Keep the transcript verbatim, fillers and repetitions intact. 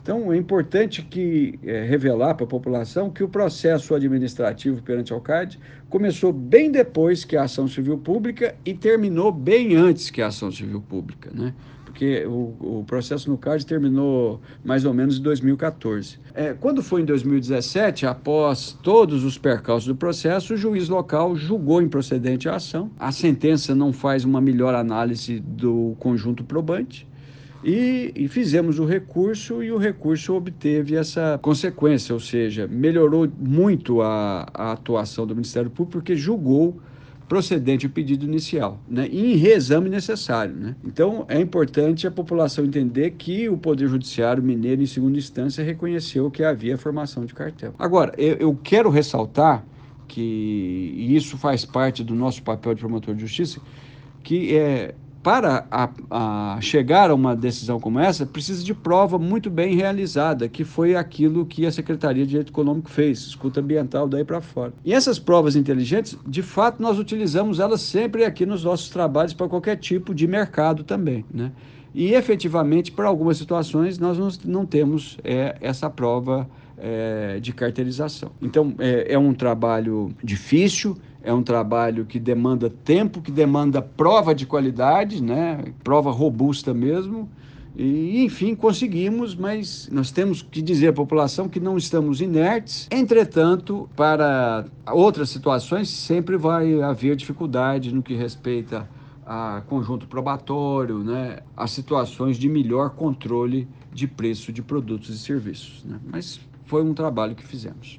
Então, é importante que é, revelar para a população que o processo administrativo perante ao C A D começou bem depois que a ação civil pública e terminou bem antes que a ação civil pública, né? Porque o, o processo no C A D terminou mais ou menos em dois mil e quatorze. É, quando foi em dois mil e dezessete, após todos os percalços do processo, o juiz local julgou improcedente a ação. A sentença não faz uma melhor análise do conjunto probante. E, e fizemos o recurso e o recurso obteve essa consequência, ou seja, melhorou muito a, a atuação do Ministério Público porque julgou procedente o pedido inicial, né? E em reexame necessário, né? Então, é importante a população entender que o Poder Judiciário Mineiro, em segunda instância, reconheceu que havia formação de cartel. Agora, eu, eu quero ressaltar que, e isso faz parte do nosso papel de promotor de justiça, que é, para a, a chegar a uma decisão como essa, precisa de prova muito bem realizada, que foi aquilo que a Secretaria de Direito Econômico fez, escuta ambiental daí para fora. E essas provas inteligentes, de fato, nós utilizamos elas sempre aqui nos nossos trabalhos para qualquer tipo de mercado também, né? E, efetivamente, para algumas situações, nós não, não temos é, essa prova é, de carteirização. Então, é, é um trabalho difícil, é um trabalho que demanda tempo, que demanda prova de qualidade, né? Prova robusta mesmo. E, enfim, conseguimos, mas nós temos que dizer à população que não estamos inertes. Entretanto, para outras situações, sempre vai haver dificuldade no que respeita a conjunto probatório, né? A situações de melhor controle de preço de produtos e serviços, né? Mas foi um trabalho que fizemos.